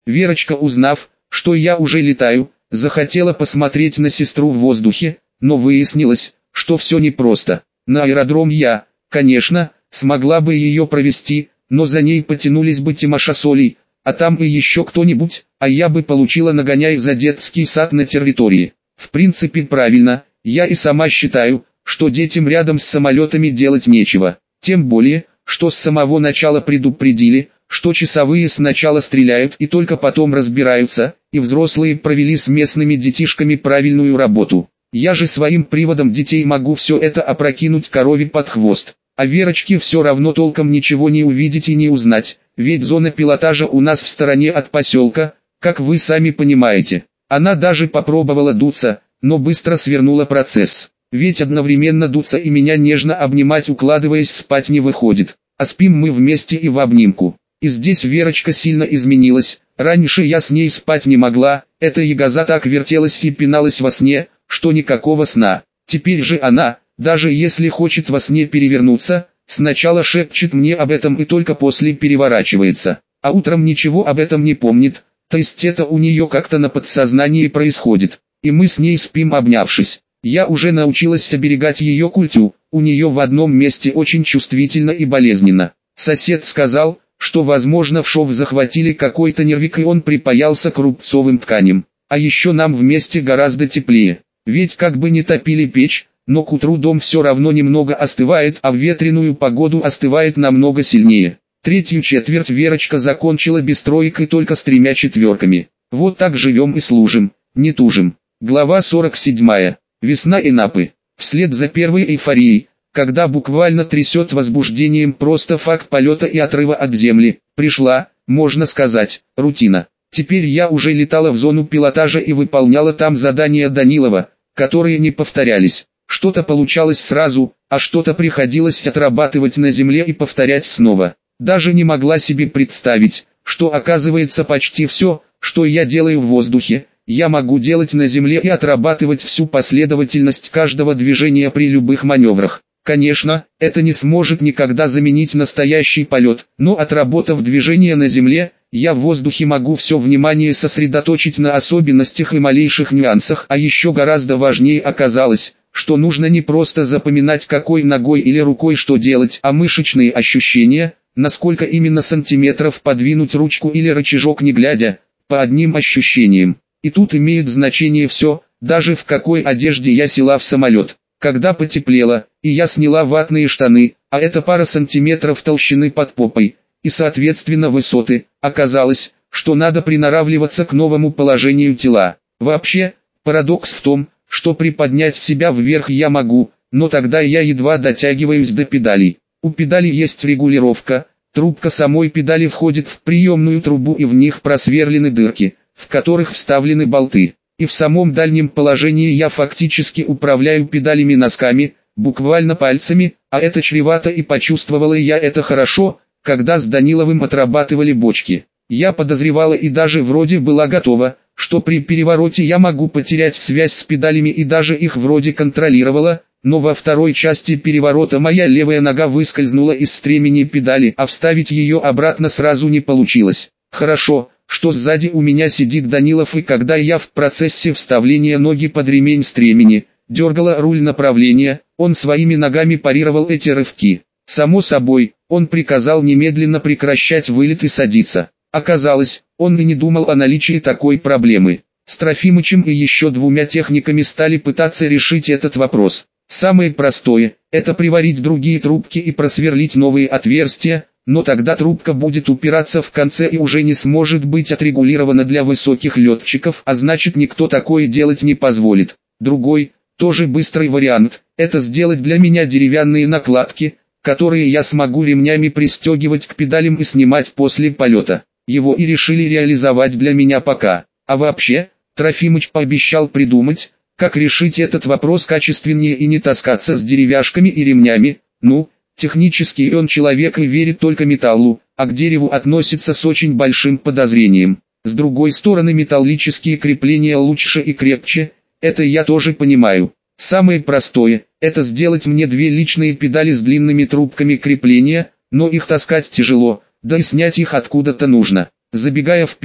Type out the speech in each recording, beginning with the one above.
Верочка, узнав, что я уже летаю, захотела посмотреть на сестру в воздухе, но выяснилось, что все непросто. На аэродром я, конечно, смогла бы ее провести, но за ней потянулись бы Тимоша с Олей, а там и еще кто-нибудь, а я бы получила нагоняй за детский сад на территории. В принципе правильно, я и сама считаю, что детям рядом с самолетами делать нечего. Тем более, что с самого начала предупредили, что часовые сначала стреляют и только потом разбираются, и взрослые провели с местными детишками правильную работу. Я же своим приводом детей могу все это опрокинуть корове под хвост. А Верочке все равно толком ничего не увидеть и не узнать, ведь зона пилотажа у нас в стороне от поселка, как вы сами понимаете. Она даже попробовала дуться, но быстро свернула процесс. Ведь одновременно дуться и меня нежно обнимать, укладываясь спать, не выходит. А спим мы вместе и в обнимку. И здесь Верочка сильно изменилась. Раньше я с ней спать не могла, эта ягоза так вертелась и пиналась во сне, что никакого сна. Теперь же она, даже если хочет во сне перевернуться, сначала шепчет мне об этом и только после переворачивается. А утром ничего об этом не помнит, то есть это у нее как-то на подсознании происходит. И мы с ней спим, обнявшись. Я уже научилась оберегать ее культю, у нее в одном месте очень чувствительно и болезненно. Сосед сказал, что возможно в шов захватили какой-то нервик и он припаялся к рубцовым тканям. А еще нам вместе гораздо теплее. Ведь как бы не топили печь, но к утру дом все равно немного остывает, а в ветреную погоду остывает намного сильнее. Третью четверть Верочка закончила без троек и только с 3 четверками. Вот так живем и служим, не тужим. Глава 47. Весна и Напы. Вслед за первой эйфорией, когда буквально трясет возбуждением просто факт полета и отрыва от земли, пришла, можно сказать, рутина. Теперь я уже летала в зону пилотажа и выполняла там задания Данилова, которые не повторялись. Что-то получалось сразу, а что-то приходилось отрабатывать на земле и повторять снова. Даже не могла себе представить, что оказывается почти все, что я делаю в воздухе, я могу делать на земле и отрабатывать всю последовательность каждого движения при любых маневрах. Конечно, это не сможет никогда заменить настоящий полет, но отработав движение на земле, я в воздухе могу все внимание сосредоточить на особенностях и малейших нюансах, а еще гораздо важнее оказалось, что нужно не просто запоминать, какой ногой или рукой что делать, а мышечные ощущения, насколько именно сантиметров подвинуть ручку или рычажок не глядя, по одним ощущениям. И тут имеет значение все, даже в какой одежде я села в самолет. Когда потеплело, и я сняла ватные штаны, а это пара сантиметров толщины под попой, и соответственно высоты, оказалось, что надо приноравливаться к новому положению тела. Вообще, парадокс в том, что приподнять себя вверх я могу, но тогда я едва дотягиваюсь до педалей. У педали есть регулировка, трубка самой педали входит в приемную трубу и в них просверлены дырки, в которых вставлены болты. И в самом дальнем положении я фактически управляю педалями носками, буквально пальцами, а это чревато, и почувствовала я это хорошо, когда с Даниловым отрабатывали бочки. Я подозревала и даже вроде была готова, что при перевороте я могу потерять связь с педалями и даже их вроде контролировала, но во второй части переворота моя левая нога выскользнула из стремени педали, а вставить ее обратно сразу не получилось. Хорошо, что сзади у меня сидит Данилов, и когда я в процессе вставления ноги под ремень стремени, дергала руль направления, он своими ногами парировал эти рывки. Само собой, он приказал немедленно прекращать вылет и садиться. Оказалось, он и не думал о наличии такой проблемы. С Трофимычем и еще 2 техниками стали пытаться решить этот вопрос. Самое простое – это приварить другие трубки и просверлить новые отверстия, но тогда трубка будет упираться в конце и уже не сможет быть отрегулирована для высоких летчиков, а значит никто такое делать не позволит. Другой, тоже быстрый вариант – это сделать для меня деревянные накладки, которые я смогу ремнями пристегивать к педалям и снимать после полета. Его и решили реализовать для меня пока. А вообще, Трофимыч пообещал придумать, как решить этот вопрос качественнее и не таскаться с деревяшками и ремнями. Ну, технически он человек и верит только металлу, а к дереву относится с очень большим подозрением. С другой стороны, металлические крепления лучше и крепче, это я тоже понимаю. Самое простое – это сделать мне 2 личные педали с длинными трубками крепления, но их таскать тяжело, да и снять их откуда-то нужно. Забегая вперед,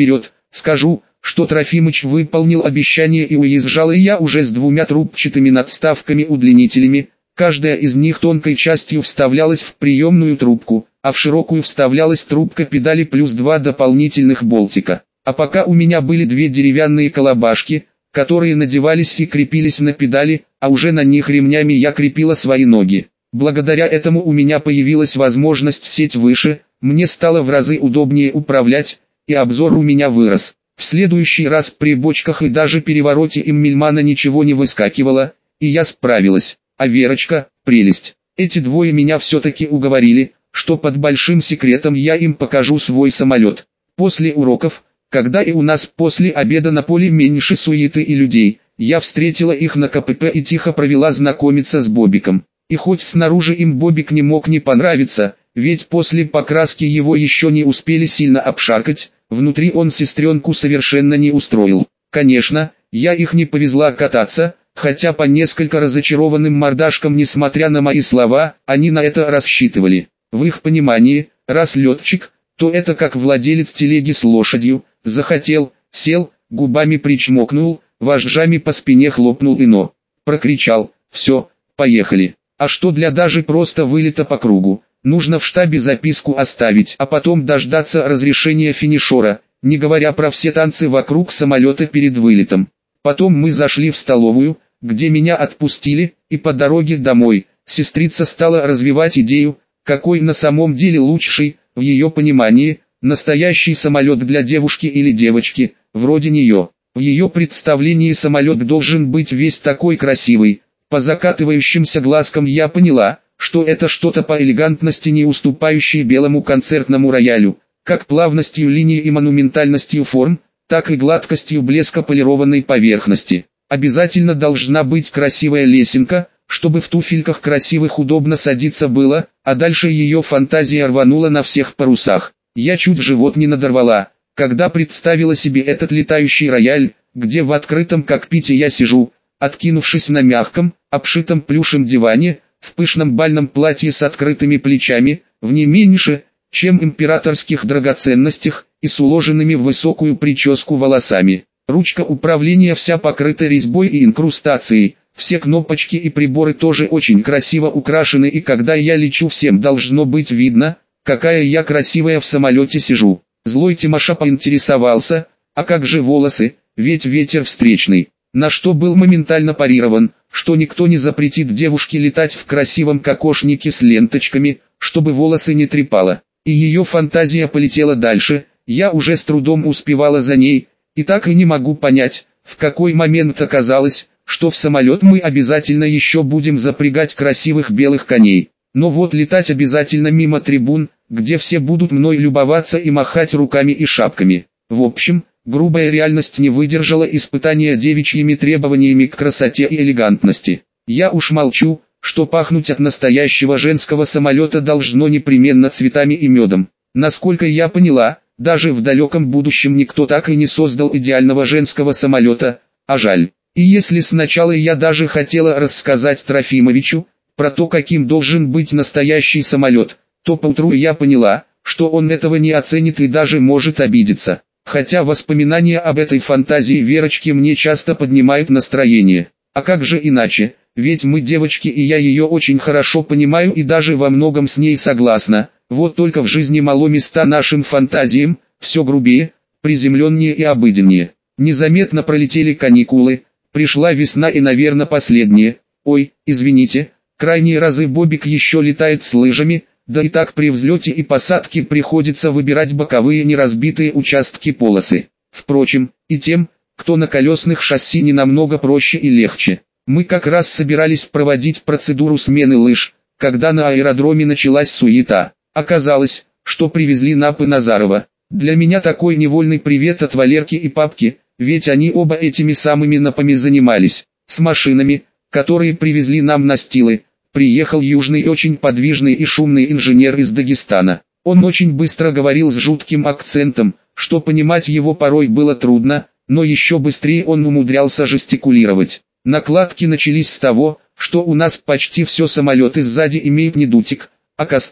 скажу, что Трофимыч выполнил обещание и уезжал я уже с 2 трубчатыми надставками-удлинителями, каждая из них тонкой частью вставлялась в приемную трубку, а в широкую вставлялась трубка педали плюс 2 дополнительных болтика. А пока у меня были 2 деревянные колобашки, которые надевались и крепились на педали, а уже на них ремнями я крепила свои ноги. Благодаря этому у меня появилась возможность сесть выше, мне стало в разы удобнее управлять, и обзор у меня вырос. В следующий раз при бочках и даже перевороте Эммельмана ничего не выскакивало, и я справилась. А Верочка, прелесть. Эти двое меня все-таки уговорили, что под большим секретом я им покажу свой самолет. После уроков, когда и у нас после обеда на поле меньше суеты и людей, я встретила их на КПП и тихо провела знакомиться с Бобиком. И хоть снаружи им Бобик не мог не понравиться, ведь после покраски его еще не успели сильно обшаркать, внутри он сестренку совершенно не устроил. Конечно, я их не повезла кататься, хотя по несколько разочарованным мордашкам, несмотря на мои слова, они на это рассчитывали. В их понимании, раз летчик, то это как владелец телеги с лошадью, захотел, сел, губами причмокнул, вожжами по спине хлопнул и прокричал: «Все, поехали». А что для даже просто вылета по кругу? Нужно в штабе записку оставить, а потом дождаться разрешения финишера, не говоря про все танцы вокруг самолета перед вылетом. Потом мы зашли в столовую, где меня отпустили, и по дороге домой сестрица стала развивать идею, какой на самом деле лучший, в ее понимании, настоящий самолет для девушки или девочки, вроде нее. В ее представлении самолет должен быть весь такой красивый. По закатывающимся глазкам я поняла, что это что-то по элегантности не уступающее белому концертному роялю, как плавностью линий и монументальностью форм, так и гладкостью блеска полированной поверхности. Обязательно должна быть красивая лесенка, чтобы в туфельках красивых удобно садиться было, а дальше ее фантазия рванула на всех парусах. Я чуть живот не надорвала, когда представила себе этот летающий рояль, где в открытом кокпите я сижу, откинувшись на мягком, обшитом плюшем диване, в пышном бальном платье с открытыми плечами, в не меньше, чем императорских драгоценностях, и с уложенными в высокую прическу волосами. Ручка управления вся покрыта резьбой и инкрустацией, все кнопочки и приборы тоже очень красиво украшены, и когда я лечу, всем должно быть видно, какая я красивая в самолете сижу. Злой Тимоша поинтересовался: «А как же волосы, ведь ветер встречный?» На что был моментально парирован, что никто не запретит девушке летать в красивом кокошнике с ленточками, чтобы волосы не трепало. И ее фантазия полетела дальше, я уже с трудом успевала за ней, и так и не могу понять, в какой момент оказалось, что в самолет мы обязательно еще будем запрягать красивых белых коней. Но вот летать обязательно мимо трибун, где все будут мной любоваться и махать руками и шапками. В общем, грубая реальность не выдержала испытания девичьими требованиями к красоте и элегантности. Я уж молчу, что пахнуть от настоящего женского самолета должно непременно цветами и медом. Насколько я поняла, даже в далеком будущем никто так и не создал идеального женского самолета, а жаль. И если сначала я даже хотела рассказать Трофимовичу про то, каким должен быть настоящий самолет, то поутру я поняла, что он этого не оценит и даже может обидеться. Хотя воспоминания об этой фантазии Верочки мне часто поднимают настроение. А как же иначе, ведь мы девочки, и я ее очень хорошо понимаю и даже во многом с ней согласна. Вот только в жизни мало места нашим фантазиям, все грубее, приземленнее и обыденнее. Незаметно пролетели каникулы, пришла весна и, наверное, последние. Ой, извините, крайние разы Бобик еще летает с лыжами, да и так при взлете и посадке приходится выбирать боковые неразбитые участки полосы. Впрочем, и тем, кто на колесных шасси, не намного проще и легче. Мы как раз собирались проводить процедуру смены лыж, когда на аэродроме началась суета. Оказалось, что привезли Напы Назарова. Для меня такой невольный привет от Валерки и Папки, ведь они оба этими самыми Напами занимались. С машинами, которые привезли нам настилы, приехал южный очень подвижный и шумный инженер из Дагестана. Он очень быстро говорил с жутким акцентом, что понимать его порой было трудно, но еще быстрее он умудрялся жестикулировать. Накладки начались с того, что у нас почти все самолеты сзади имеют не дутик, а костыль,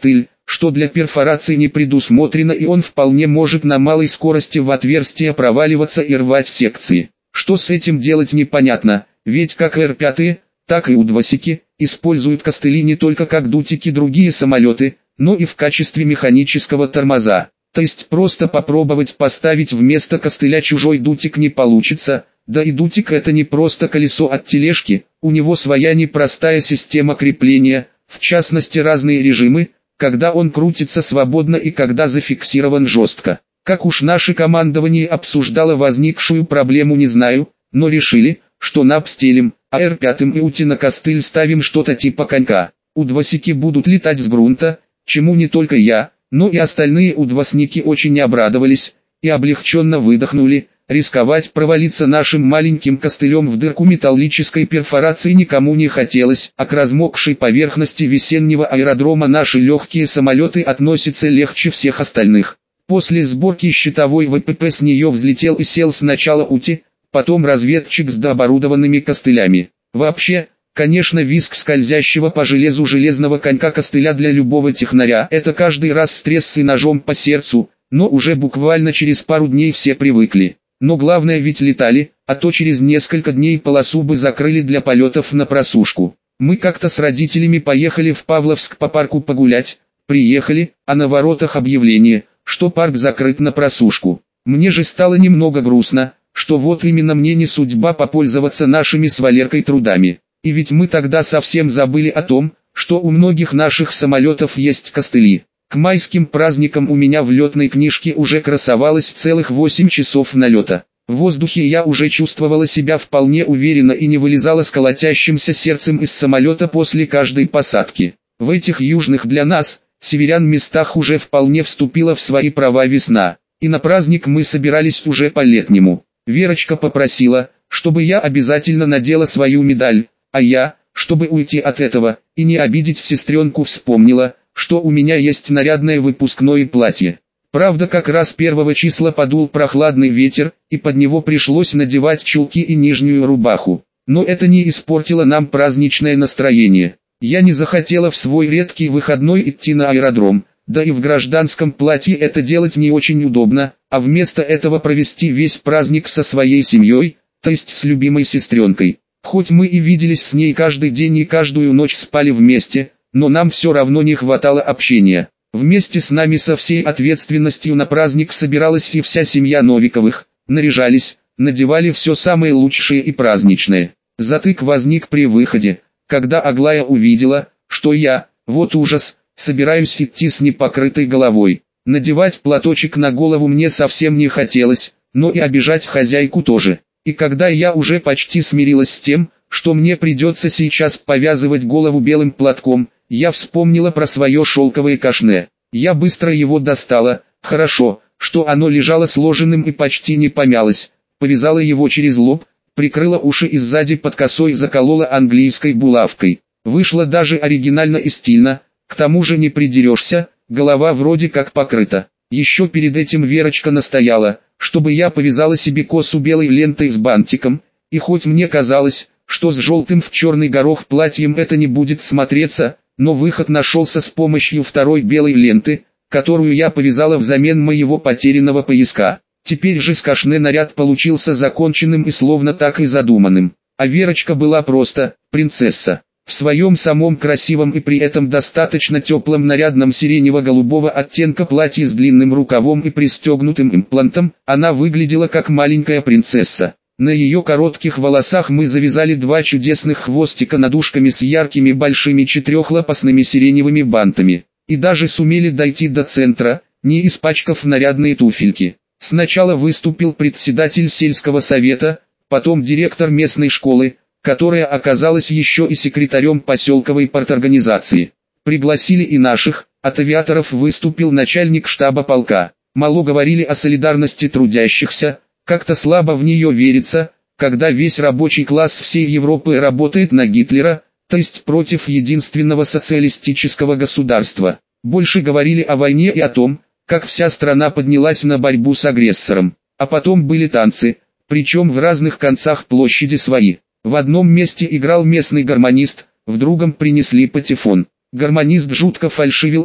что для перфорации не предусмотрено, и он вполне может на малой скорости в отверстие проваливаться и рвать секции. Что с этим делать непонятно, ведь как Р-5, так и У-2 используют костыли не только как дутики другие самолеты, но и в качестве механического тормоза. То есть просто попробовать поставить вместо костыля чужой дутик не получится, да и дутик это не просто колесо от тележки, у него своя непростая система крепления, в частности разные режимы, когда он крутится свободно и когда зафиксирован жестко. Как уж наше командование обсуждало возникшую проблему, не знаю, но решили, что напстелим, а Р-5 и УТИ на костыль ставим что-то типа конька. У-2 будут летать с грунта, чему не только я, но и остальные У-2 очень обрадовались и облегченно выдохнули. Рисковать провалиться нашим маленьким костылем в дырку металлической перфорации никому не хотелось, а к размокшей поверхности весеннего аэродрома наши легкие самолеты относятся легче всех остальных. После сборки щитовой ВПП с нее взлетел и сел сначала УТИ, потом разведчик с дооборудованными костылями. Вообще, конечно, визг скользящего по железу железного конька костыля для любого технаря — это каждый раз стресс и ножом по сердцу, но уже буквально через пару дней все привыкли. Но главное ведь летали, а то через несколько дней полосу бы закрыли для полетов на просушку. Мы как-то с родителями поехали в Павловск по парку погулять, приехали, а на воротах объявление, что парк закрыт на просушку. Мне же стало немного грустно, что вот именно мне не судьба попользоваться нашими с Валеркой трудами. И ведь мы тогда совсем забыли о том, что у многих наших самолетов есть костыли. К майским праздникам у меня в летной книжке уже красовалось целых 8 часов налета. В воздухе я уже чувствовала себя вполне уверенно и не вылезала с колотящимся сердцем из самолета после каждой посадки. В этих южных для нас, северян, местах уже вполне вступила в свои права весна, и на праздник мы собирались уже по-летнему. Верочка попросила, чтобы я обязательно надела свою медаль, а я, чтобы уйти от этого и не обидеть сестренку, вспомнила, что у меня есть нарядное выпускное платье. Правда, как раз 1 числа подул прохладный ветер, и под него пришлось надевать чулки и нижнюю рубаху. Но это не испортило нам праздничное настроение. Я не захотела в свой редкий выходной идти на аэродром, да и в гражданском платье это делать не очень удобно, а вместо этого провести весь праздник со своей семьей, то есть с любимой сестренкой. Хоть мы и виделись с ней каждый день и каждую ночь спали вместе, но нам все равно не хватало общения. Вместе с нами со всей ответственностью на праздник собиралась и вся семья Новиковых, наряжались, надевали все самое лучшее и праздничное. Затык возник при выходе, когда Аглая увидела, что я, вот ужас, собираюсь идти с непокрытой головой. Надевать платочек на голову мне совсем не хотелось, но и обижать хозяйку тоже. И когда я уже почти смирилась с тем, что мне придется сейчас повязывать голову белым платком, я вспомнила про свое шелковое кашне. Я быстро его достала, хорошо, что оно лежало сложенным и почти не помялось, повязала его через лоб, прикрыла уши и сзади под косой заколола английской булавкой. Вышло даже оригинально и стильно, к тому же не придерешься, голова вроде как покрыта. Еще перед этим Верочка настояла, чтобы я повязала себе косу белой лентой с бантиком, и хоть мне казалось, что с желтым в черный горох платьем это не будет смотреться, но выход нашелся с помощью второй белой ленты, которую я повязала взамен моего потерянного пояска. Теперь же с кашне наряд получился законченным и словно так и задуманным. А Верочка была просто принцесса. В своем самом красивом и при этом достаточно теплом нарядном сиренево-голубого оттенка платье с длинным рукавом и пристегнутым имплантом, она выглядела как маленькая принцесса. На ее коротких волосах мы завязали 2 чудесных хвостика над ушками с яркими большими 4-лопастными сиреневыми бантами. И даже сумели дойти до центра, не испачкав нарядные туфельки. Сначала выступил председатель сельского совета, потом директор местной школы, которая оказалась еще и секретарем поселковой парторганизации. Пригласили и наших, от авиаторов выступил начальник штаба полка. Мало говорили о солидарности трудящихся, как-то слабо в нее верится, когда весь рабочий класс всей Европы работает на Гитлера, то есть против единственного социалистического государства. Больше говорили о войне и о том, как вся страна поднялась на борьбу с агрессором. А потом были танцы, причем в разных концах площади свои. В одном месте играл местный гармонист, в другом принесли патефон. Гармонист жутко фальшивил и,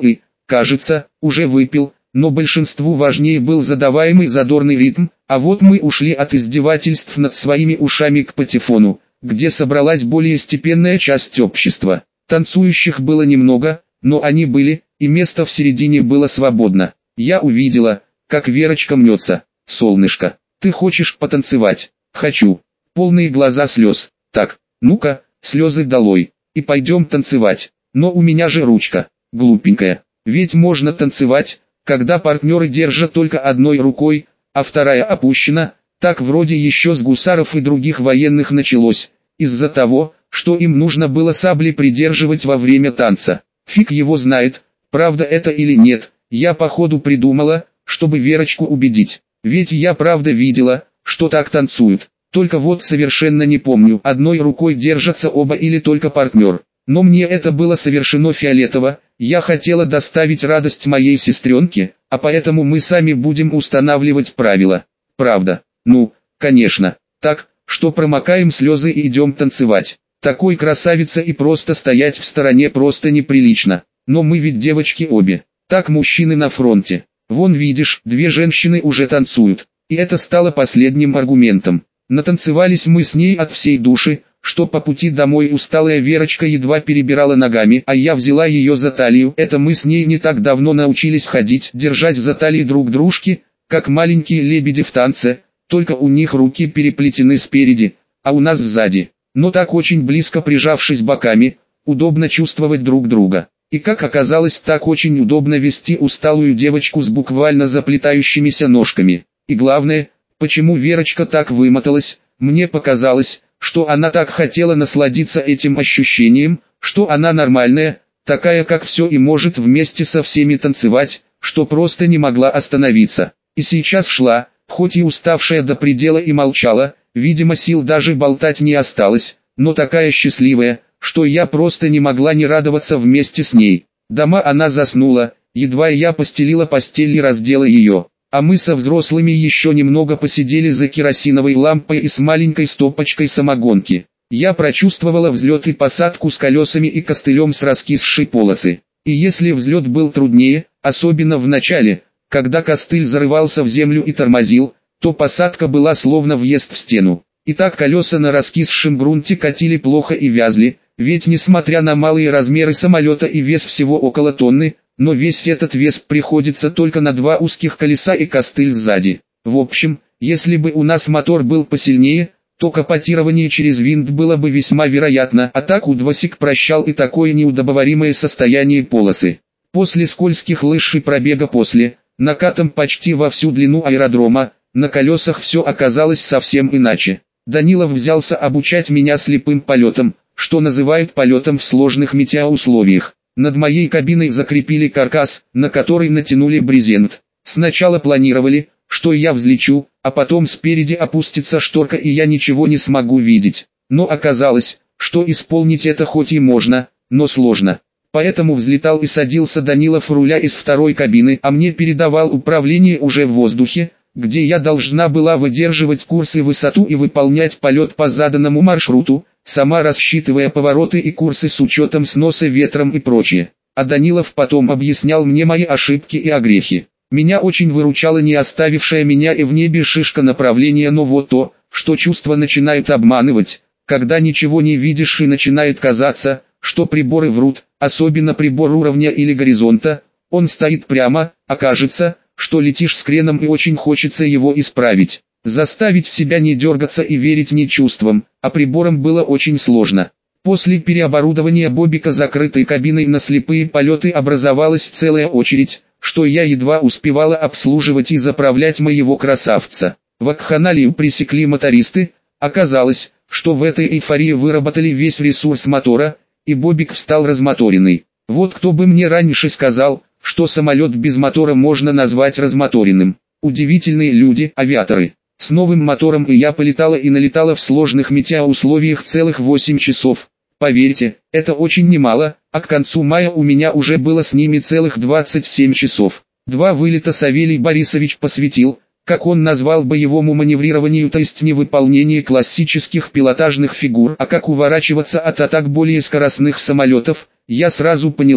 кажется, уже выпил, но большинству важнее был задаваемый задорный ритм, а вот мы ушли от издевательств над своими ушами к патефону, где собралась более степенная часть общества. Танцующих было немного, но они были, и место в середине было свободно. Я увидела, как Верочка мнется. «Солнышко, ты хочешь потанцевать?» «Хочу». Полные глаза слез. «Так, ну-ка, слезы долой, и пойдем танцевать. Но у меня же ручка, глупенькая. Ведь можно танцевать, когда партнеры держат только одной рукой, а вторая опущена. Так вроде еще с гусаров и других военных началось, из-за того, что им нужно было сабли придерживать во время танца. Фиг его знает, правда это или нет, я походу придумала, чтобы Верочку убедить. Ведь я правда видела, что так танцуют. Только вот совершенно не помню, одной рукой держатся оба или только партнер. Но мне это было совершено фиолетово, я хотела доставить радость моей сестренке, а поэтому мы сами будем устанавливать правила. Правда? Ну, конечно. Так, что промокаем слезы и идем танцевать. Такой красавица и просто стоять в стороне просто неприлично. Но мы ведь девочки обе. Так мужчины на фронте. Вон видишь, две женщины уже танцуют. И это стало последним аргументом. Натанцевались мы с ней от всей души, что по пути домой усталая Верочка едва перебирала ногами, а я взяла ее за талию. Это мы с ней не так давно научились ходить, держась за талии друг дружки, как маленькие лебеди в танце, только у них руки переплетены спереди, а у нас сзади. Но так очень близко прижавшись боками, удобно чувствовать друг друга. И как оказалось, так очень удобно вести усталую девочку с буквально заплетающимися ножками. И главное, почему Верочка так вымоталась, мне показалось, что она так хотела насладиться этим ощущением, что она нормальная, такая как все и может вместе со всеми танцевать, что просто не могла остановиться. И сейчас шла, хоть и уставшая до предела и молчала, видимо сил даже болтать не осталось, но такая счастливая, что я просто не могла не радоваться вместе с ней. Дома она заснула, едва я постелила постель и раздела ее. А мы со взрослыми еще немного посидели за керосиновой лампой и с маленькой стопочкой самогонки. Я прочувствовала взлет и посадку с колесами и костылем с раскисшей полосы. И если взлет был труднее, особенно в начале, когда костыль зарывался в землю и тормозил, то посадка была словно въезд в стену. И так колеса на раскисшем грунте катили плохо и вязли, ведь несмотря на малые размеры самолета и вес всего около тонны, но весь этот вес приходится только на два узких колеса и костыль сзади. В общем, если бы у нас мотор был посильнее, то капотирование через винт было бы весьма вероятно, а так удвосик прощал и такое неудобоваримое состояние полосы. После скользких лыж и пробега после, накатом почти во всю длину аэродрома, на колесах все оказалось совсем иначе. Данилов взялся обучать меня слепым полетам, что называют полетом в сложных метеоусловиях. Над моей кабиной закрепили каркас, на который натянули брезент. Сначала планировали, что я взлечу, а потом спереди опустится шторка и я ничего не смогу видеть. Но оказалось, что исполнить это хоть и можно, но сложно. Поэтому взлетал и садился Данилов руля из второй кабины, а мне передавал управление уже в воздухе, где я должна была выдерживать курс и высоту и выполнять полет по заданному маршруту, сама рассчитывая повороты и курсы с учетом сноса ветром и прочее. А Данилов потом объяснял мне мои ошибки и огрехи. Меня очень выручала не оставившая меня и в небе шишка направления, но вот то, что чувства начинают обманывать, когда ничего не видишь и начинает казаться, что приборы врут, особенно прибор уровня или горизонта, он стоит прямо, а кажется, что летишь с креном и очень хочется его исправить. Заставить себя не дергаться и верить не чувствам, а приборам было очень сложно. После переоборудования Бобика закрытой кабиной на слепые полеты образовалась целая очередь, что я едва успевала обслуживать и заправлять моего красавца. Вакханалию пресекли мотористы, оказалось, что в этой эйфории выработали весь ресурс мотора, и Бобик встал размоторенный. Вот кто бы мне раньше сказал, что самолет без мотора можно назвать размоторенным. Удивительные люди, авиаторы. С новым мотором и я полетала и налетала в сложных метеоусловиях целых 8 часов. Поверьте, это очень немало, а к концу мая у меня уже было с ними целых 27 часов. 2 вылета Савелий Борисович посвятил, как он назвал, боевому маневрированию, то есть не выполнение классических пилотажных фигур, а как уворачиваться от атак более скоростных самолетов. Я сразу поняла,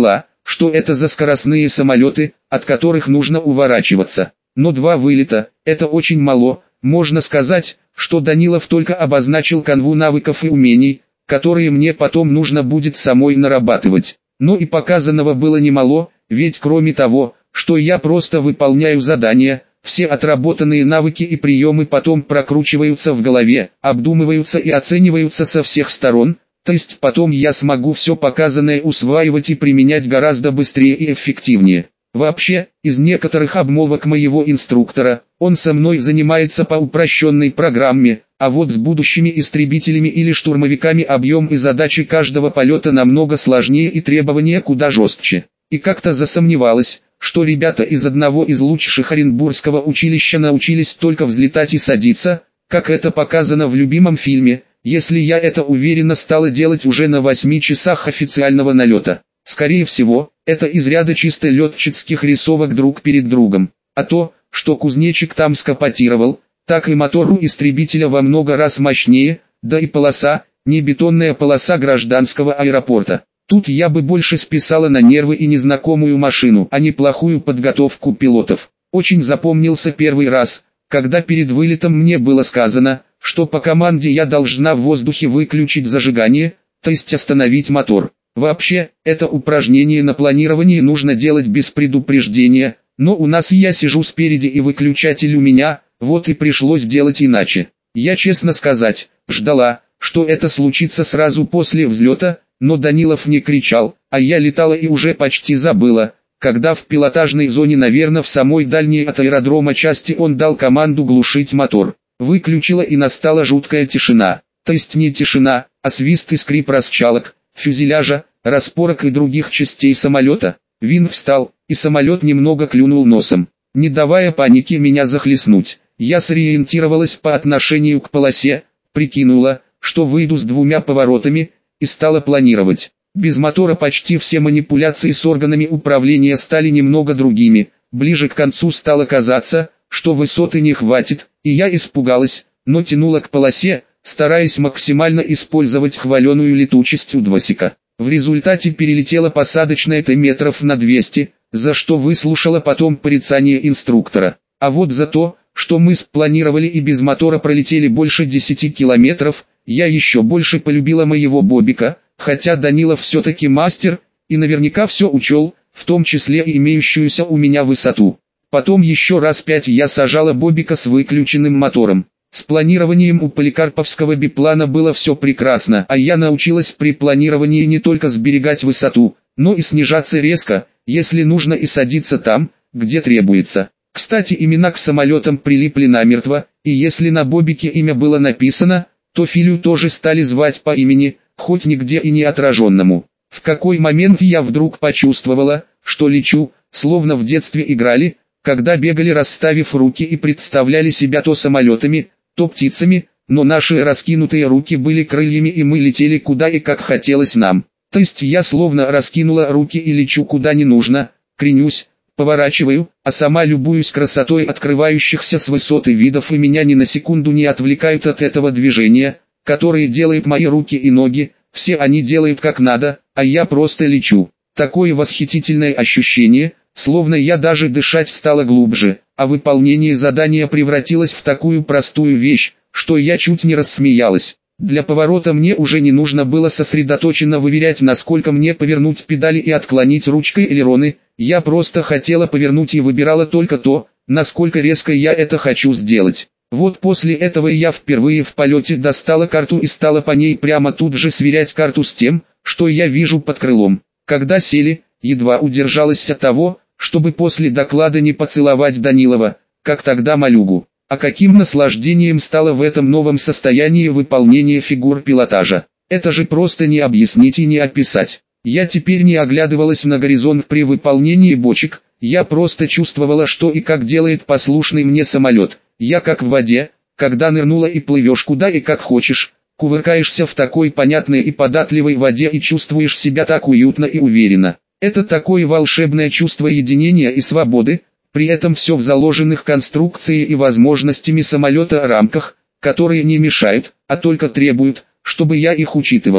что это за скоростные самолеты, от которых нужно уворачиваться. Но 2 вылета – это очень мало, можно сказать, что Данилов только обозначил канву навыков и умений, которые мне потом нужно будет самой нарабатывать. Но и показанного было немало, ведь кроме того, что я просто выполняю задания, все отработанные навыки и приемы потом прокручиваются в голове, обдумываются и оцениваются со всех сторон, то есть потом я смогу все показанное усваивать и применять гораздо быстрее и эффективнее. Вообще, из некоторых обмолвок моего инструктора, он со мной занимается по упрощенной программе, а вот с будущими истребителями или штурмовиками объем и задачи каждого полета намного сложнее и требования куда жестче. И как-то засомневалась, что ребята из одного из лучших Оренбургского училища научились только взлетать и садиться, как это показано в любимом фильме, если я это уверенно стала делать уже на 8 часах официального налета. Скорее всего, это из ряда чисто летчицких рисовок друг перед другом. А то, что кузнечик там скопотировал, так и мотор у истребителя во много раз мощнее, да и полоса, не бетонная полоса гражданского аэропорта. Тут я бы больше списала на нервы и незнакомую машину, а не плохую подготовку пилотов. Очень запомнился первый раз, когда перед вылетом мне было сказано, что по команде я должна в воздухе выключить зажигание, то есть остановить мотор. Вообще, это упражнение на планировании нужно делать без предупреждения, но у нас я сижу спереди и выключатель у меня, вот и пришлось делать иначе. Я, честно сказать, ждала, что это случится сразу после взлета, но Данилов не кричал, а я летала и уже почти забыла, когда в пилотажной зоне, наверное в самой дальней от аэродрома части, он дал команду глушить мотор. Выключила и настала жуткая тишина, то есть не тишина, а свист и скрип раскачалок, фюзеляжа, распорок и других частей самолета. Винт встал, и самолет немного клюнул носом. Не давая панике меня захлестнуть, я сориентировалась по отношению к полосе, прикинула, что выйду с 2 поворотами, и стала планировать. Без мотора почти все манипуляции с органами управления стали немного другими. Ближе к концу стало казаться, что высоты не хватит, и я испугалась, но тянула к полосе, стараясь максимально использовать хваленую летучесть Удвосика. В результате перелетела посадочная Т метров на 200, за что выслушала потом порицание инструктора. А вот за то, что мы спланировали и без мотора пролетели больше 10 километров, я еще больше полюбила моего Бобика, хотя Данилов все-таки мастер, и наверняка все учел, в том числе и имеющуюся у меня высоту. Потом еще раз 5 я сажала Бобика с выключенным мотором. С планированием у поликарповского биплана было все прекрасно, а я научилась при планировании не только сберегать высоту, но и снижаться резко, если нужно, и садиться там, где требуется. Кстати, имена к самолетам прилипли намертво, и если на Бобике имя было написано, то Филю тоже стали звать по имени, хоть нигде и не отраженному. В какой момент я вдруг почувствовала, что лечу, словно в детстве играли, когда бегали, расставив руки, и представляли себя то самолетами, то птицами, но наши раскинутые руки были крыльями, и мы летели куда и как хотелось нам. То есть я словно раскинула руки и лечу куда не нужно, кренюсь, поворачиваю, а сама любуюсь красотой открывающихся с высоты видов, и меня ни на секунду не отвлекают от этого движения, которое делают мои руки и ноги, все они делают как надо, а я просто лечу. Такое восхитительное ощущение, словно я даже дышать стала глубже, а выполнение задания превратилось в такую простую вещь, что я чуть не рассмеялась. Для поворота мне уже не нужно было сосредоточенно выверять, насколько мне повернуть педали и отклонить ручкой элероны, я просто хотела повернуть и выбирала только то, насколько резко я это хочу сделать. Вот после этого я впервые в полете достала карту и стала по ней прямо тут же сверять карту с тем, что я вижу под крылом. Когда сели, едва удержалась от того, чтобы после доклада не поцеловать Данилова, как тогда Малюгу. А каким наслаждением стало в этом новом состоянии выполнение фигур пилотажа. Это же просто не объяснить и не описать. Я теперь не оглядывалась на горизонт при выполнении бочек, я просто чувствовала, что и как делает послушный мне самолет. Я как в воде, когда нырнула и плывешь куда и как хочешь, кувыркаешься в такой понятной и податливой воде и чувствуешь себя так уютно и уверенно. Это такое волшебное чувство единения и свободы, при этом все в заложенных конструкцией и возможностями самолета рамках, которые не мешают, а только требуют, чтобы я их учитывала.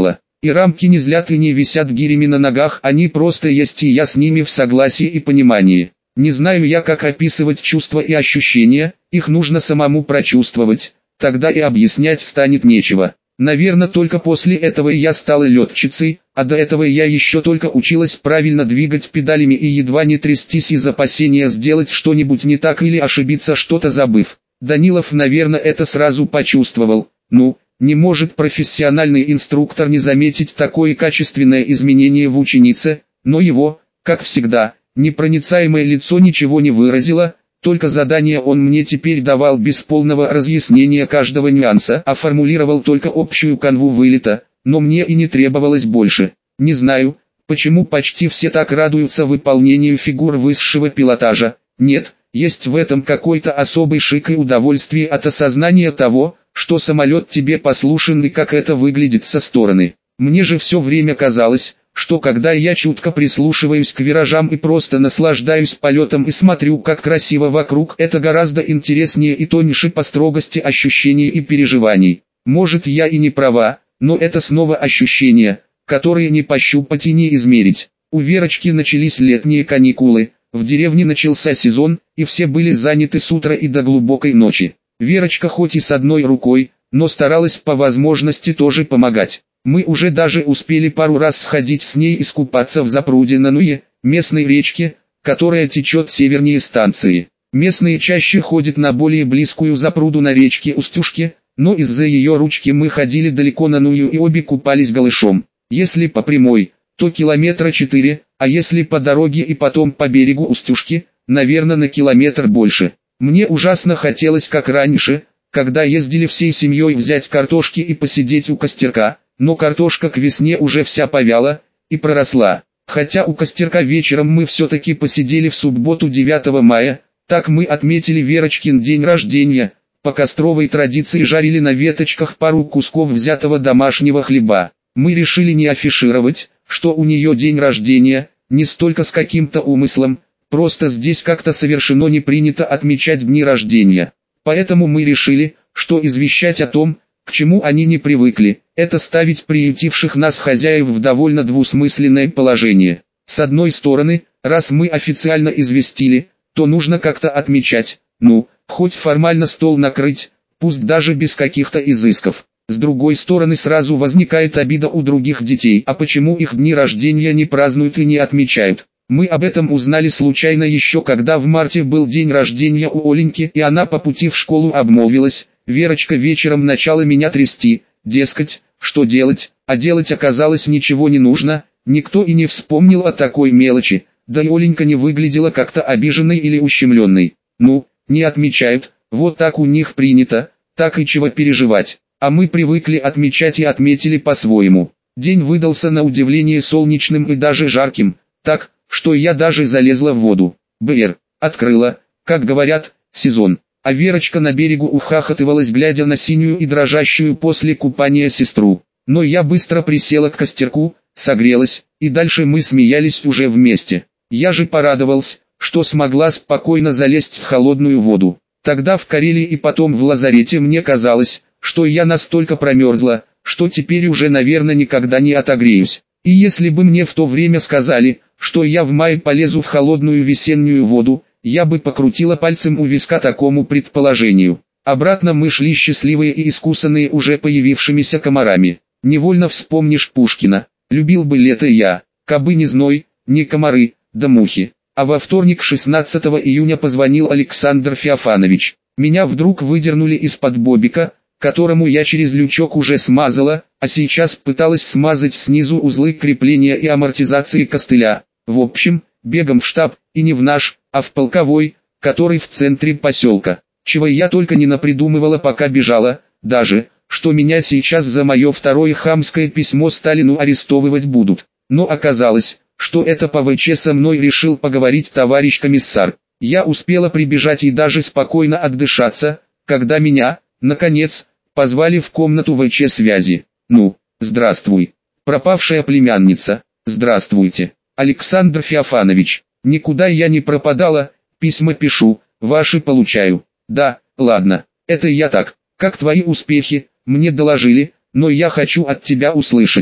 И рамки не злят и не висят гирями на ногах, они просто есть, и я с ними в согласии и понимании. Не знаю я, как описывать чувства и ощущения, их нужно самому прочувствовать, тогда и объяснять станет нечего. Наверное, только после этого я стала летчицей, а до этого я еще только училась правильно двигать педалями и едва не трястись из опасения сделать что-нибудь не так или ошибиться, что-то забыв. Данилов, наверное, это сразу почувствовал. Ну, не может профессиональный инструктор не заметить такое качественное изменение в ученице, но его, как всегда, непроницаемое лицо ничего не выразило, только задание он мне теперь давал без полного разъяснения каждого нюанса, а формулировал только общую канву вылета, но мне и не требовалось больше. Не знаю, почему почти все так радуются выполнению фигур высшего пилотажа. Нет, есть в этом какой-то особый шик и удовольствие от осознания того, что самолет тебе послушен и как это выглядит со стороны. Мне же все время казалось, что когда я чутко прислушиваюсь к виражам и просто наслаждаюсь полетом и смотрю, как красиво вокруг, это гораздо интереснее и тоньше по строгости ощущений и переживаний. Может, я и не права, но это снова ощущения, которые не пощупать и не измерить. У Верочки начались летние каникулы, в деревне начался сезон, и все были заняты с утра и до глубокой ночи. Верочка хоть и с одной рукой, но старалась по возможности тоже помогать. Мы уже даже успели пару раз сходить с ней искупаться в запруде на Нуе, местной речке, которая течет севернее станции. Местные чаще ходят на более близкую запруду на речке Устюжке, но из-за ее ручки мы ходили далеко на Ную и обе купались голышом. Если по прямой, то километра 4, а если по дороге и потом по берегу Устюжки, наверное, на километр больше. Мне ужасно хотелось, как раньше, когда ездили всей семьей, взять картошки и посидеть у костерка, но картошка к весне уже вся повяла и проросла. Хотя у костерка вечером мы все-таки посидели в субботу 9 мая, так мы отметили Верочкин день рождения, по костровой традиции жарили на веточках пару кусков взятого домашнего хлеба. Мы решили не афишировать, что у нее день рождения, не столько с каким-то умыслом, просто здесь как-то совершенно не принято отмечать дни рождения. Поэтому мы решили, что извещать о том, к чему они не привыкли, это ставить приютивших нас хозяев в довольно двусмысленное положение. С одной стороны, раз мы официально известили, то нужно как-то отмечать, ну, хоть формально стол накрыть, пусть даже без каких-то изысков. С другой стороны, сразу возникает обида у других детей, а почему их дни рождения не празднуют и не отмечают. Мы об этом узнали случайно еще когда в марте был день рождения у Оленьки, и она по пути в школу обмолвилась. Верочка вечером начала меня трясти, дескать, что делать, а делать оказалось ничего не нужно, никто и не вспомнил о такой мелочи, да и Оленька не выглядела как-то обиженной или ущемленной. Ну, не отмечают, вот так у них принято, так и чего переживать, а мы привыкли отмечать и отметили по-своему. День выдался на удивление солнечным и даже жарким, так, что я даже залезла в воду. Открыла, как говорят, сезон. А Верочка на берегу ухахатывалась, глядя на синюю и дрожащую после купания сестру. Но я быстро присела к костерку, согрелась, и дальше мы смеялись уже вместе. Я же порадовался, что смогла спокойно залезть в холодную воду. Тогда в Карелии и потом в лазарете мне казалось, что я настолько промерзла, что теперь уже, наверное, никогда не отогреюсь. И если бы мне в то время сказали, что я в мае полезу в холодную весеннюю воду, я бы покрутила пальцем у виска такому предположению. Обратно мы шли счастливые и искусанные уже появившимися комарами. Невольно вспомнишь Пушкина: «Любил бы лето я, кабы не зной, не комары, да мухи». А во вторник 16 июня позвонил Александр Феофанович. Меня вдруг выдернули из-под бобика, которому я через лючок уже смазала, а сейчас пыталась смазать снизу узлы крепления и амортизации костыля. В общем, бегом в штаб, и не в наш, а в полковой, который в центре поселка. Чего я только не напридумывала, пока бежала, даже, что меня сейчас за мое второе хамское письмо Сталину арестовывать будут. Но оказалось, что это по ВЧ со мной решил поговорить товарищ комиссар. Я успела прибежать и даже спокойно отдышаться, когда меня, наконец, позвали в комнату ВЧ связи. «Ну, здравствуй, пропавшая племянница, здравствуйте, Александр Феофанович. Никуда я не пропадала, письма пишу, ваши получаю. Да, ладно, это я так. Как твои успехи, мне доложили, но я хочу от тебя услышать».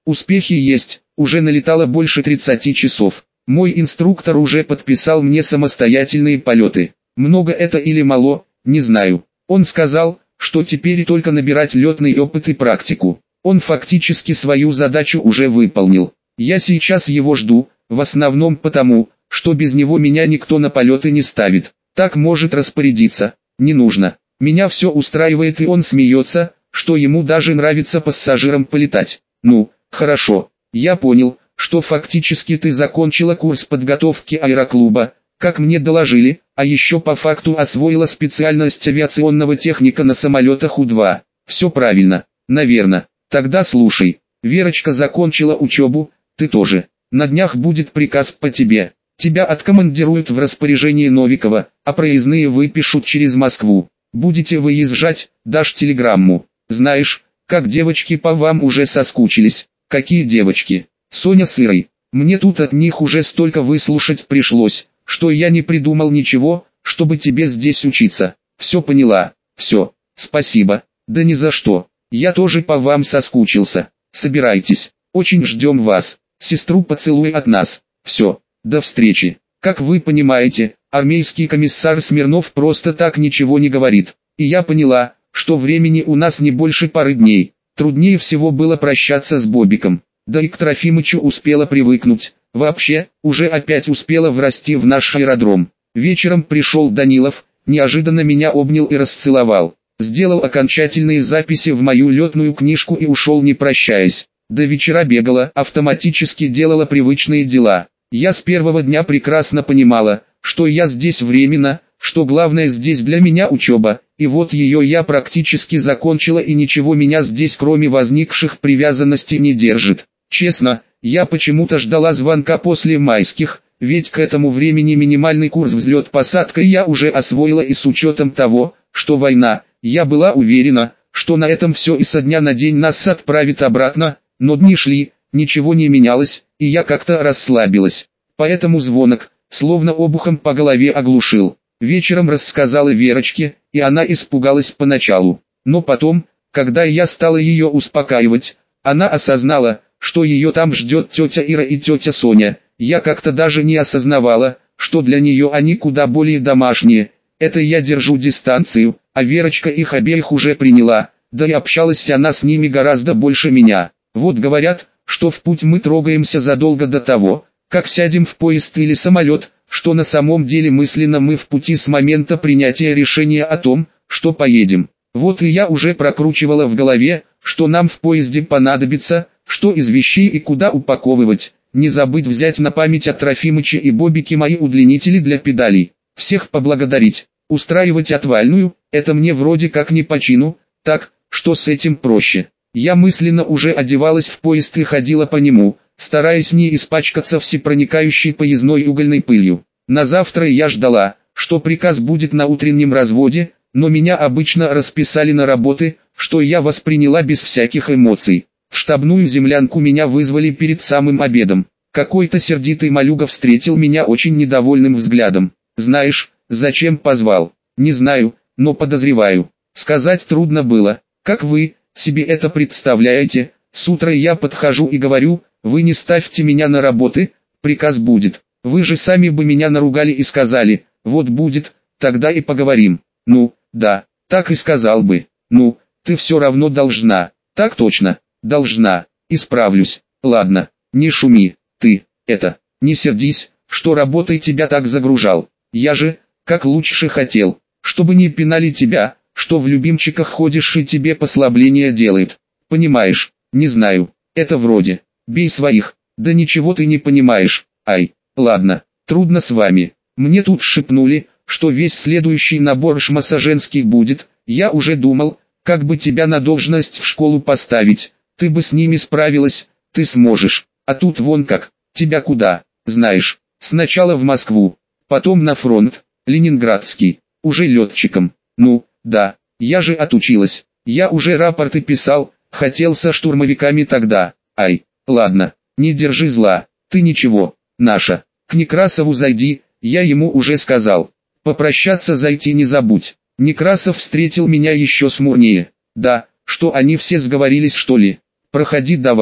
Успехи есть, уже налетало больше 30 часов. Мой инструктор уже подписал мне самостоятельные полеты. Много это или мало, не знаю. Он сказал, что теперь только набирать летный опыт и практику. Он фактически свою задачу уже выполнил. Я сейчас его жду, в основном потому, что без него меня никто на полеты не ставит. Так может распорядиться, не нужно. Меня все устраивает, и он смеется, что ему даже нравится пассажирам полетать. Ну, хорошо, я понял, что фактически ты закончила курс подготовки аэроклуба, как мне доложили, а еще по факту освоила специальность авиационного техника на самолетах У-2. Все правильно, наверное. Тогда слушай, Верочка закончила учебу, ты тоже. На днях будет приказ по тебе. Тебя откомандируют в распоряжение Новикова, а проездные выпишут через Москву. Будете выезжать, дашь телеграмму. Знаешь, как девочки по вам уже соскучились. Какие девочки? Соня с Ирой. Мне тут от них уже столько выслушать пришлось, что я не придумал ничего, чтобы тебе здесь учиться. Все поняла. Все. Спасибо. Да ни за что. Я тоже по вам соскучился. Собирайтесь. Очень ждем вас. Сестру поцелуй от нас. Все. До встречи. Как вы понимаете, армейский комиссар Смирнов просто так ничего не говорит. И я поняла, что времени у нас не больше пары дней. Труднее всего было прощаться с Бобиком. Да и к Трофимычу успела привыкнуть. Вообще, уже опять успела врасти в наш аэродром. Вечером пришел Данилов, неожиданно меня обнял и расцеловал. Сделал окончательные записи в мою летную книжку и ушел не прощаясь. До вечера бегала, автоматически делала привычные дела. Я с первого дня прекрасно понимала, что я здесь временно, что главное здесь для меня учеба, и вот ее я практически закончила, и ничего меня здесь кроме возникших привязанностей не держит. Честно, я почему-то ждала звонка после майских, ведь к этому времени минимальный курс взлет-посадка я уже освоила, и с учетом того, что война, я была уверена, что на этом все и со дня на день нас отправит обратно, но дни шли, ничего не менялось, и я как-то расслабилась. Поэтому звонок, словно обухом по голове оглушил. Вечером рассказала Верочке, и она испугалась поначалу. Но потом, когда я стала ее успокаивать, она осознала, что ее там ждет тетя Ира и тетя Соня. Я как-то даже не осознавала, что для нее они куда более домашние. Это я держу дистанцию, а Верочка их обеих уже приняла, да и общалась она с ними гораздо больше меня. Вот говорят, что в путь мы трогаемся задолго до того, как сядем в поезд или самолет, что на самом деле мысленно мы в пути с момента принятия решения о том, что поедем. Вот и я уже прокручивала в голове, что нам в поезде понадобится, что из вещей и куда упаковывать. Не забыть взять на память от Трофимыча и Бобики мои удлинители для педалей. Всех поблагодарить. Устраивать отвальную, это мне вроде как не по чину, так, что с этим проще. Я мысленно уже одевалась в поезд и ходила по нему, стараясь не испачкаться всепроникающей поездной угольной пылью. На завтра я ждала, что приказ будет на утреннем разводе, но меня обычно расписали на работы, что я восприняла без всяких эмоций. В штабную землянку меня вызвали перед самым обедом. Какой-то сердитый малюга встретил меня очень недовольным взглядом. «Знаешь, зачем позвал?» «Не знаю, но подозреваю. Сказать трудно было. Как вы себе это представляете?» С утра я подхожу и говорю: «Вы не ставьте меня на работы, приказ будет. Вы же сами бы меня наругали и сказали: вот будет, тогда и поговорим». «Ну, да, так и сказал бы». «Ну, ты все равно должна». «Так точно, должна. Исправлюсь. Ладно, не шуми, ты, не сердись, что работой тебя так загружал. Я же, как лучше хотел, чтобы не пинали тебя, что в любимчиках ходишь и тебе послабление делает. Понимаешь?» «Не знаю, это вроде, бей своих». «Да ничего ты не понимаешь, ай, ладно, трудно с вами. Мне тут шепнули, что весь следующий набор шмассаженский будет. Я уже думал, как бы тебя на должность в школу поставить. Ты бы с ними справилась, ты сможешь. А тут вон как, тебя куда, знаешь, сначала в Москву, потом на фронт, Ленинградский, уже летчиком». «Ну, да, я же отучилась, я уже рапорты писал, хотел со штурмовиками тогда». «Ай, ладно, не держи зла, ты ничего, наша, к Некрасову зайди, я ему уже сказал. Попрощаться зайти не забудь». Некрасов встретил меня еще смурнее. «Да, что они все сговорились, что ли? Проходи давай».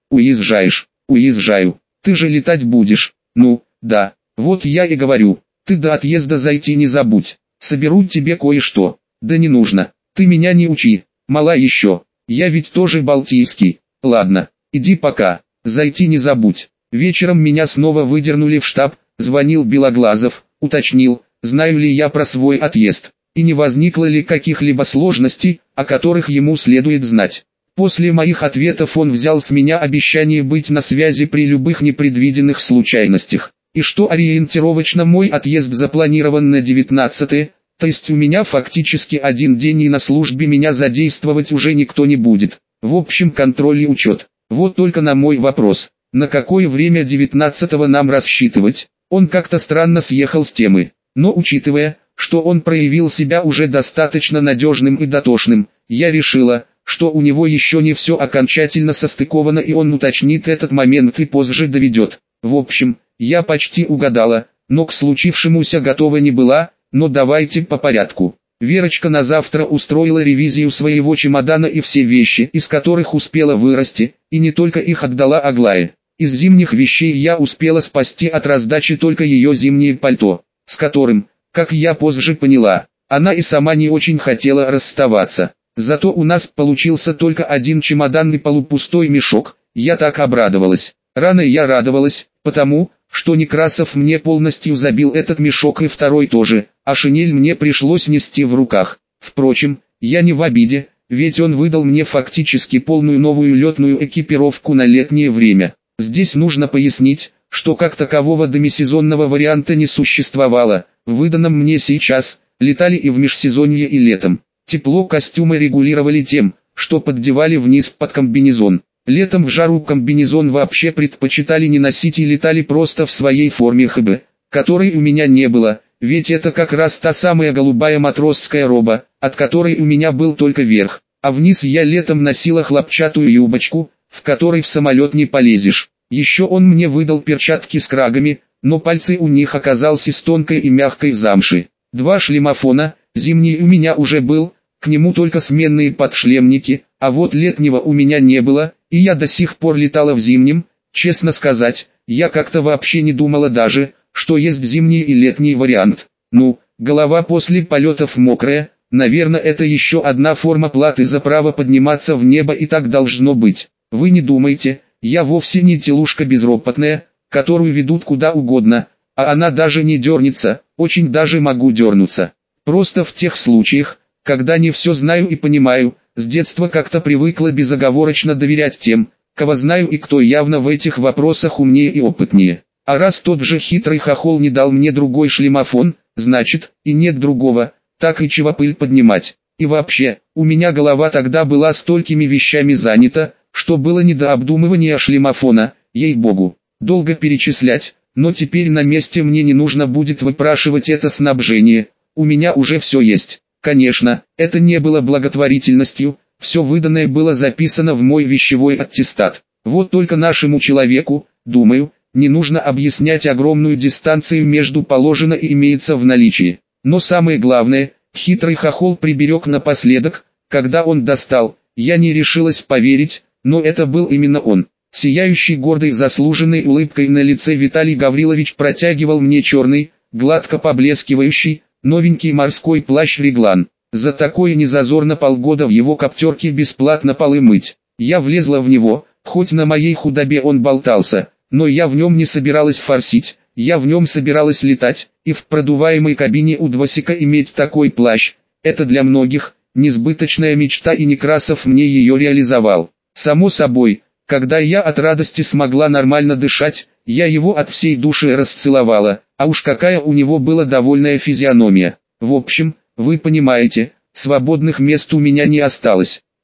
Уезжаешь? Уезжаю. Ты же летать будешь? Ну, да. Вот я и говорю. Ты до отъезда зайти не забудь. Соберу тебе кое-что. Да не нужно. Ты меня не учи. Мала еще. Я ведь тоже балтийский. Ладно, иди пока. Зайти не забудь. Вечером меня снова выдернули в штаб. Звонил Белоглазов, уточнил, знаю ли я про свой отъезд, и не возникло ли каких-либо сложностей, о которых ему следует знать. После моих ответов он взял с меня обещание быть на связи при любых непредвиденных случайностях, и что ориентировочно мой отъезд запланирован на 19-е, то есть у меня фактически один день и на службе меня задействовать уже никто не будет. В общем, контроль и учет. Вот только на мой вопрос, на какое время 19-го нам рассчитывать, он как-то странно съехал с темы. Но учитывая, что он проявил себя уже достаточно надежным и дотошным, я решила, что у него еще не все окончательно состыковано и он уточнит этот момент и позже доведет. В общем, я почти угадала, но к случившемуся готова не была, но давайте по порядку. Верочка на завтра устроила ревизию своего чемодана и все вещи, из которых успела вырасти, и не только их отдала Аглае. Из зимних вещей я успела спасти от раздачи только ее зимнее пальто, с которым, как я позже поняла, она и сама не очень хотела расставаться. Зато у нас получился только один чемодан и полупустой мешок, я так обрадовалась. Рано я радовалась, потому, что Некрасов мне полностью забил этот мешок и второй тоже, а шинель мне пришлось нести в руках. Впрочем, я не в обиде, ведь он выдал мне фактически полную новую летную экипировку на летнее время. Здесь нужно пояснить, что как такового демисезонного варианта не существовало, в выданном мне сейчас, летали и в межсезонье и летом. Тепло костюмы регулировали тем, что поддевали вниз под комбинезон. Летом в жару комбинезон вообще предпочитали не носить и летали просто в своей форме ХБ, которой у меня не было, ведь это как раз та самая голубая матросская роба, от которой у меня был только верх, а вниз я летом носила хлопчатую юбочку, в которой в самолет не полезешь. Еще он мне выдал перчатки с крагами, но пальцы у них оказались из тонкой и мягкой замши. 2 шлемофона, зимний у меня уже был, к нему только сменные подшлемники, а вот летнего у меня не было, и я до сих пор летала в зимнем. Честно сказать, я как-то вообще не думала даже, что есть зимний и летний вариант. Ну, голова после полетов мокрая, наверное, это еще одна форма платы за право подниматься в небо, и так должно быть. Вы не думайте, я вовсе не телушка безропотная, которую ведут куда угодно, а она даже не дернется, очень даже могу дернуться. Просто в тех случаях, когда не все знаю и понимаю, с детства как-то привыкла безоговорочно доверять тем, кого знаю и кто явно в этих вопросах умнее и опытнее. А раз тот же хитрый хохол не дал мне другой шлемофон, значит, и нет другого, так и чего пыль поднимать. И вообще, у меня голова тогда была столькими вещами занята, что было не до обдумывания шлемофона, ей-богу. Долго перечислять, но теперь на месте мне не нужно будет выпрашивать это снабжение, у меня уже все есть. Конечно, это не было благотворительностью, все выданное было записано в мой вещевой аттестат. Вот только нашему человеку, думаю, не нужно объяснять огромную дистанцию между положено и имеется в наличии. Но самое главное, хитрый хохол приберег напоследок, когда он достал, я не решилась поверить, но это был именно он. Сияющий гордой заслуженной улыбкой на лице Виталий Гаврилович протягивал мне черный, гладко поблескивающий, новенький морской плащ «Реглан». За такое незазорно полгода в его коптерке бесплатно полы мыть. Я влезла в него, хоть на моей худобе он болтался, но я в нем не собиралась форсить, я в нем собиралась летать, и в продуваемой кабине у Двосика иметь такой плащ, это для многих, несбыточная мечта, и Некрасов мне ее реализовал. Само собой, когда я от радости смогла нормально дышать, я его от всей души расцеловала, а уж какая у него была довольная физиономия. В общем, вы понимаете, свободных мест у меня не осталось.